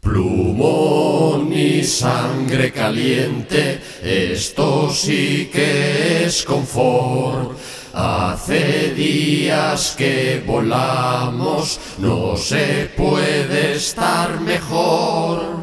Plumón y sangre caliente, esto sí que es confort. Hace días que volamos, no se puede estar mejor.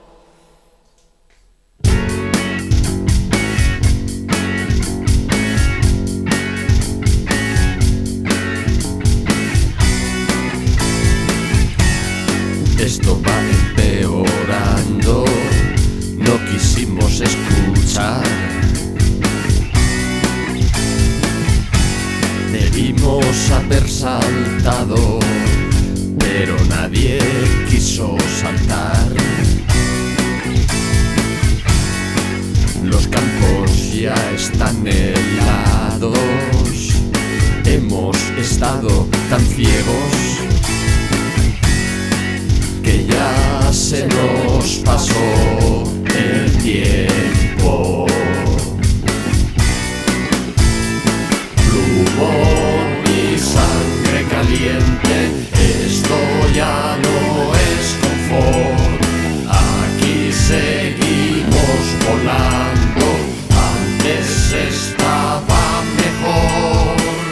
Esto va empeorando, no quisimos escuchar. Debimos haber saltado, pero nadie quiso saltar. Los campos ya están helados, hemos estado tan ciegos que ya se nos pasó el tiempo. Plumón y sangre caliente, esto ya no es confort. Aquí seguimos volando, antes estaba mejor.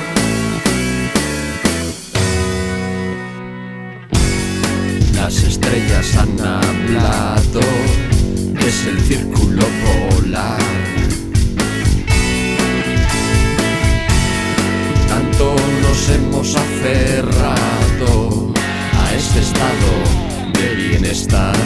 Las estrellas han hablado, es el círculo polar. Tanto nos hemos aferrado a este estado de bienestar,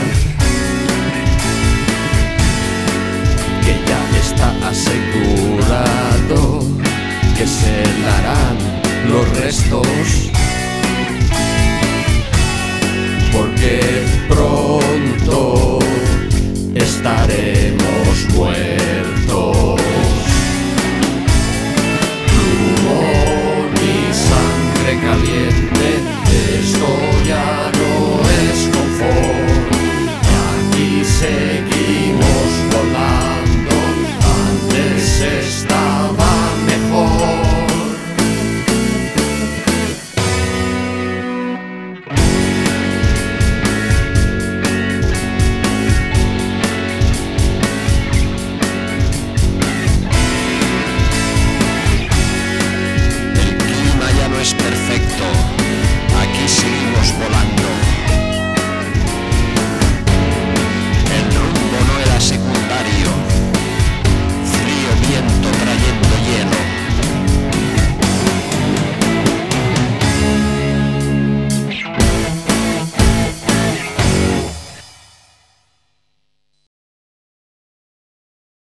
que ya está asegurado que se larán los restos.